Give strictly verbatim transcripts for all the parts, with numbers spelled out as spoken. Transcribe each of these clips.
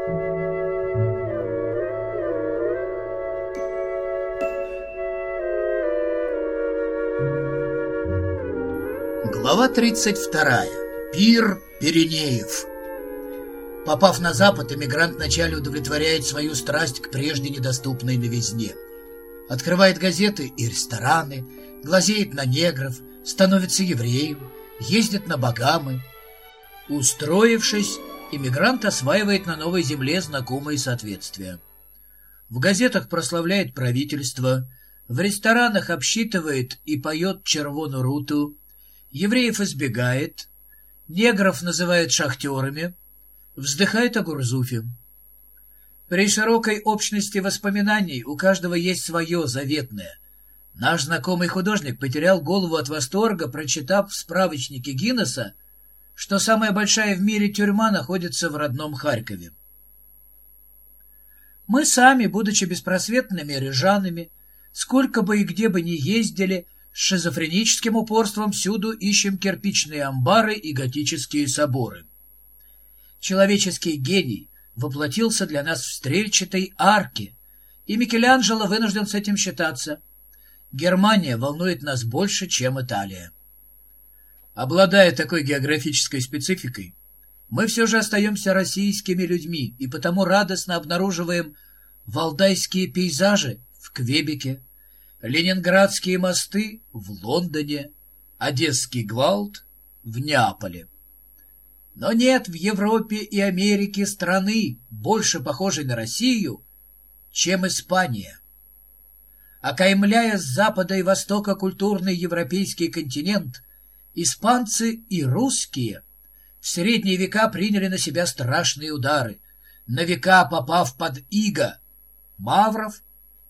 Глава тридцать вторая. Пир Пиренеев. Попав на Запад, эмигрант вначале удовлетворяет свою страсть к прежде недоступной новизне. Открывает газеты и рестораны, глазеет на негров, становится евреем, ездит на Багамы. Устроившись, эмигрант осваивает на новой земле знакомые соответствия. В газетах прославляет правительство, в ресторанах обсчитывает и поет червону руту, евреев избегает, негров называет шахтерами, вздыхает о Гурзуфе. При широкой общности воспоминаний у каждого есть свое заветное. Наш знакомый художник потерял голову от восторга, прочитав в справочнике Гиннесса, что самая большая в мире тюрьма находится в родном Харькове. Мы сами, будучи беспросветными рижанами, сколько бы и где бы ни ездили, с шизофреническим упорством всюду ищем кирпичные амбары и готические соборы. Человеческий гений воплотился для нас в стрельчатой арке, и Микеланджело вынужден с этим считаться. Германия волнует нас больше, чем Италия. Обладая такой географической спецификой, мы все же остаемся российскими людьми и потому радостно обнаруживаем валдайские пейзажи в Квебеке, ленинградские мосты в Лондоне, одесский гвалт в Неаполе. Но нет в Европе и Америке страны, больше похожей на Россию, чем Испания. Окаймляя с запада и востока культурный европейский континент, испанцы и русские в средние века приняли на себя страшные удары, на века попав под иго мавров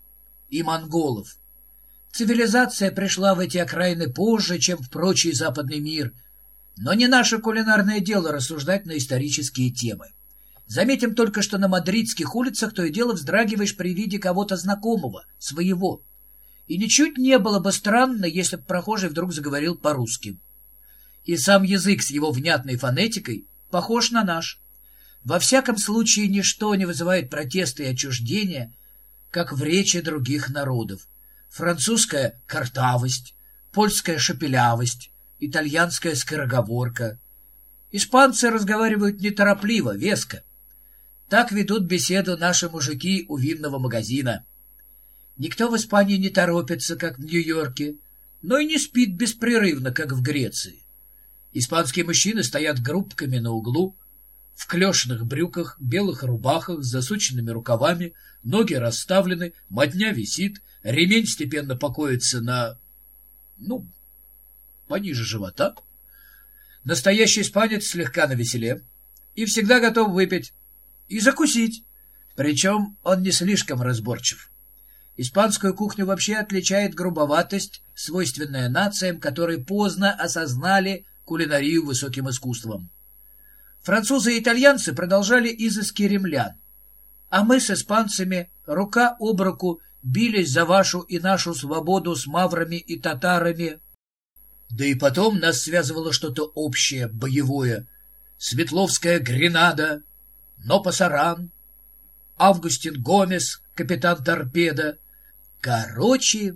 и монголов. Цивилизация пришла в эти окраины позже, чем в прочий западный мир, но не наше кулинарное дело рассуждать на исторические темы. Заметим только, что на мадридских улицах то и дело вздрагиваешь при виде кого-то знакомого, своего. И ничуть не было бы странно, если бы прохожий вдруг заговорил по-русски. И сам язык с его внятной фонетикой похож на наш. Во всяком случае, ничто не вызывает протеста и отчуждения, как в речи других народов. Французская картавость, польская шепелявость, итальянская скороговорка. Испанцы разговаривают неторопливо, веско. Так ведут беседу наши мужики у винного магазина. Никто в Испании не торопится, как в Нью-Йорке, но и не спит беспрерывно, как в Греции. Испанские мужчины стоят группками на углу, в клешных брюках, белых рубахах с засученными рукавами, ноги расставлены, мотня висит, ремень степенно покоится на... ну, пониже живота. Настоящий испанец слегка навеселе и всегда готов выпить и закусить, причем он не слишком разборчив. Испанскую кухню вообще отличает грубоватость, свойственная нациям, которые поздно осознали кулинарию высоким искусством. Французы и итальянцы продолжали изыски римлян, а мы с испанцами рука об руку бились за вашу и нашу свободу с маврами и татарами. Да и потом нас связывало что-то общее, боевое. Светловская Гренада, Нопасаран, Августин Гомес, капитан торпеда. Короче,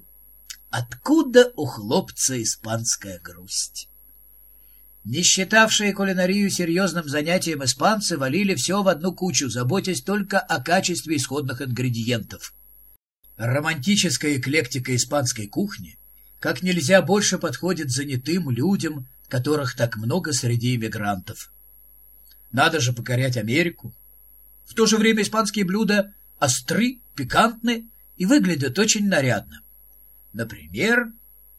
откуда у хлопца испанская грусть? Не считавшие кулинарию серьезным занятием испанцы валили все в одну кучу, заботясь только о качестве исходных ингредиентов. Романтическая эклектика испанской кухни как нельзя больше подходит занятым людям, которых так много среди иммигрантов. Надо же покорять Америку. В то же время испанские блюда остры, пикантны и выглядят очень нарядно. Например,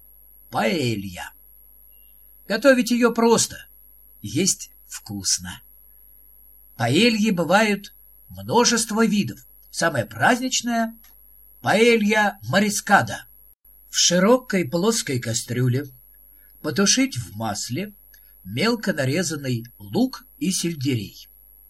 паэлья. Готовить ее просто, есть вкусно. Паэльи бывают множество видов. Самое праздничное — паэлья морискада. В широкой плоской кастрюле потушить в масле мелко нарезанный лук и сельдерей.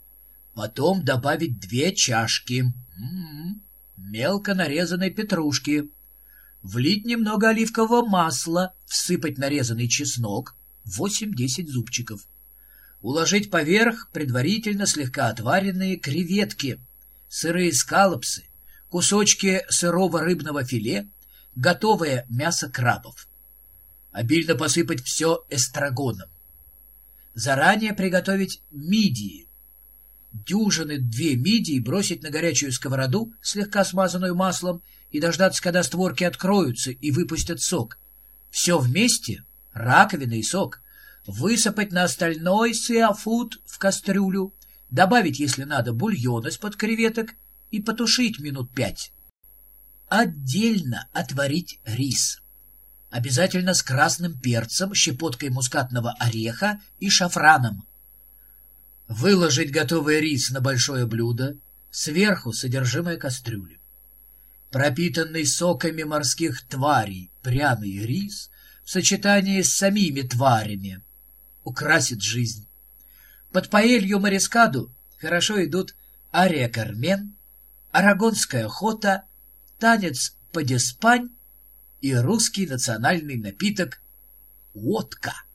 Потом добавить две чашки м-м, мелко нарезанной петрушки, влить немного оливкового масла, всыпать нарезанный чеснок, восемь-десять зубчиков, Уложить поверх предварительно слегка отваренные креветки, сырые скалопсы, кусочки сырого рыбного филе, готовое мясо крабов. Обильно посыпать все эстрагоном. Заранее приготовить мидии. Дюжины две мидии бросить на горячую сковороду, слегка смазанную маслом, и дождаться, когда створки откроются и выпустят сок. Все вместе, раковина и сок, высыпать на остальной сиафуд в кастрюлю, добавить, если надо, бульон из-под креветок и потушить минут пять. Отдельно отварить рис. Обязательно с красным перцем, щепоткой мускатного ореха и шафраном. Выложить готовый рис на большое блюдо, сверху содержимое кастрюли. Пропитанный соками морских тварей пряный рис в сочетании с самими тварями украсит жизнь. Под паэлью морескаду хорошо идут ария Кармен, арагонская хота, танец падеспань и русский национальный напиток водка.